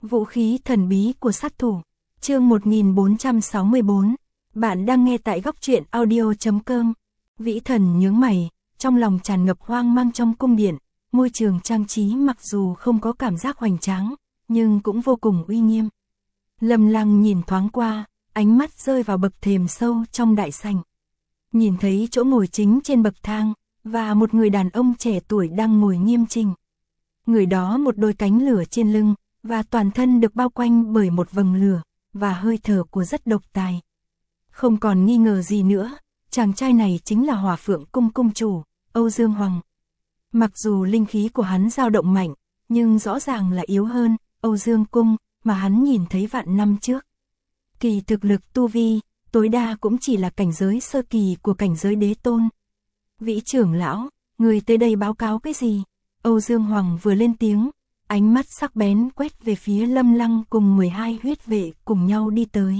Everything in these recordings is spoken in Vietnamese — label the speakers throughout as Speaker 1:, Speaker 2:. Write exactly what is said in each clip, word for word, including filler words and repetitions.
Speaker 1: Vũ khí thần bí của sát thủ. Chương một nghìn bốn trăm sáu mươi bốn. Bạn đang nghe tại góc truyện audio chấm com. Vĩ Thần nhướng mày, trong lòng tràn ngập hoang mang. Trong cung điện, môi trường trang trí mặc dù không có cảm giác hoành tráng, nhưng cũng vô cùng uy nghiêm. Lâm Lăng nhìn thoáng qua, ánh mắt rơi vào bậc thềm sâu trong đại sảnh. Nhìn thấy chỗ ngồi chính trên bậc thang, và một người đàn ông trẻ tuổi đang ngồi nghiêm chỉnh. Người đó một đôi cánh lửa trên lưng, và toàn thân được bao quanh bởi một vầng lửa, và hơi thở của rất độc tài. Không còn nghi ngờ gì nữa, chàng trai này chính là Hỏa Phượng Cung cung chủ, Âu Dương Hoàng. Mặc dù linh khí của hắn dao động mạnh, nhưng rõ ràng là yếu hơn Âu Dương Cung mà hắn nhìn thấy vạn năm trước. Kỳ thực lực tu vi, tối đa cũng chỉ là cảnh giới sơ kỳ của cảnh giới đế tôn. Vĩ trưởng lão, người tới đây báo cáo cái gì? Âu Dương Hoàng vừa lên tiếng, ánh mắt sắc bén quét về phía Lâm Lăng cùng mười hai huyết vệ cùng nhau đi tới.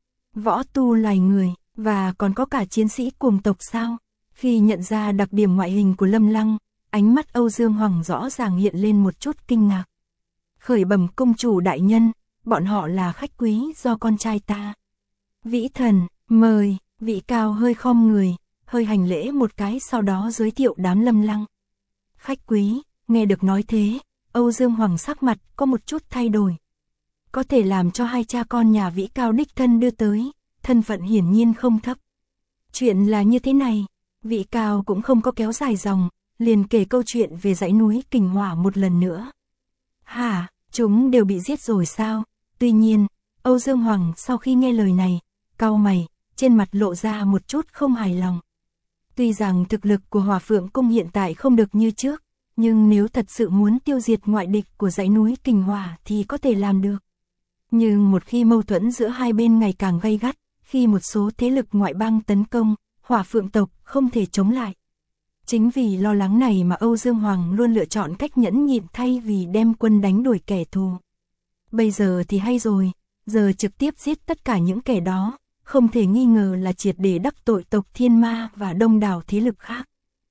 Speaker 1: Võ tu loài người, và còn có cả chiến sĩ cuồng tộc sao? Khi nhận ra đặc điểm ngoại hình của Lâm Lăng, ánh mắt Âu Dương Hoàng rõ ràng hiện lên một chút kinh ngạc. Khởi bẩm công chủ đại nhân, bọn họ là khách quý do con trai ta. Vĩ Thần, mời. Vị cao hơi khom người, hơi hành lễ một cái, sau đó giới thiệu đám Lâm Lăng. Khách quý, nghe được nói thế, Âu Dương Hoàng sắc mặt có một chút thay đổi. Có thể làm cho hai cha con nhà Vĩ Cao đích thân đưa tới, thân phận hiển nhiên không thấp. Chuyện là như thế này, Vĩ Cao cũng không có kéo dài dòng, liền kể câu chuyện về dãy núi Kình Hỏa một lần nữa. Hả, chúng đều bị giết rồi sao? Tuy nhiên, Âu Dương Hoàng sau khi nghe lời này, cau mày, trên mặt lộ ra một chút không hài lòng. Tuy rằng thực lực của Hỏa Phượng Cung hiện tại không được như trước, nhưng nếu thật sự muốn tiêu diệt ngoại địch của dãy núi Kình Hỏa thì có thể làm được. Nhưng một khi mâu thuẫn giữa hai bên ngày càng gay gắt, khi một số thế lực ngoại bang tấn công, Hỏa Phượng tộc không thể chống lại. Chính vì lo lắng này mà Âu Dương Hoàng luôn lựa chọn cách nhẫn nhịn thay vì đem quân đánh đuổi kẻ thù. Bây giờ thì hay rồi, giờ trực tiếp giết tất cả những kẻ đó, không thể nghi ngờ là triệt để đắc tội tộc Thiên Ma và đông đảo thế lực khác.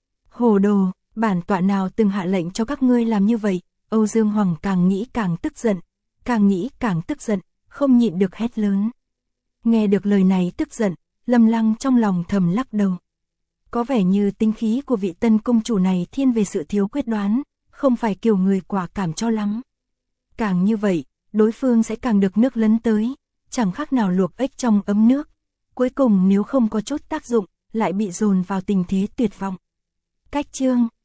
Speaker 1: Hồ đồ, bản tọa nào từng hạ lệnh cho các ngươi làm như vậy? Âu Dương Hoàng càng nghĩ càng tức giận, càng nghĩ càng tức giận, không nhịn được hét lớn. Nghe được lời này tức giận, Lâm Lăng trong lòng thầm lắc đầu. Có vẻ như tính khí của vị tân công chủ này thiên về sự thiếu quyết đoán, không phải kiểu người quả cảm cho lắm. Càng như vậy, đối phương sẽ càng được nước lấn tới, chẳng khác nào luộc ếch trong ấm nước. Cuối cùng nếu không có chút tác dụng, lại bị dồn vào tình thế tuyệt vọng. Cách chương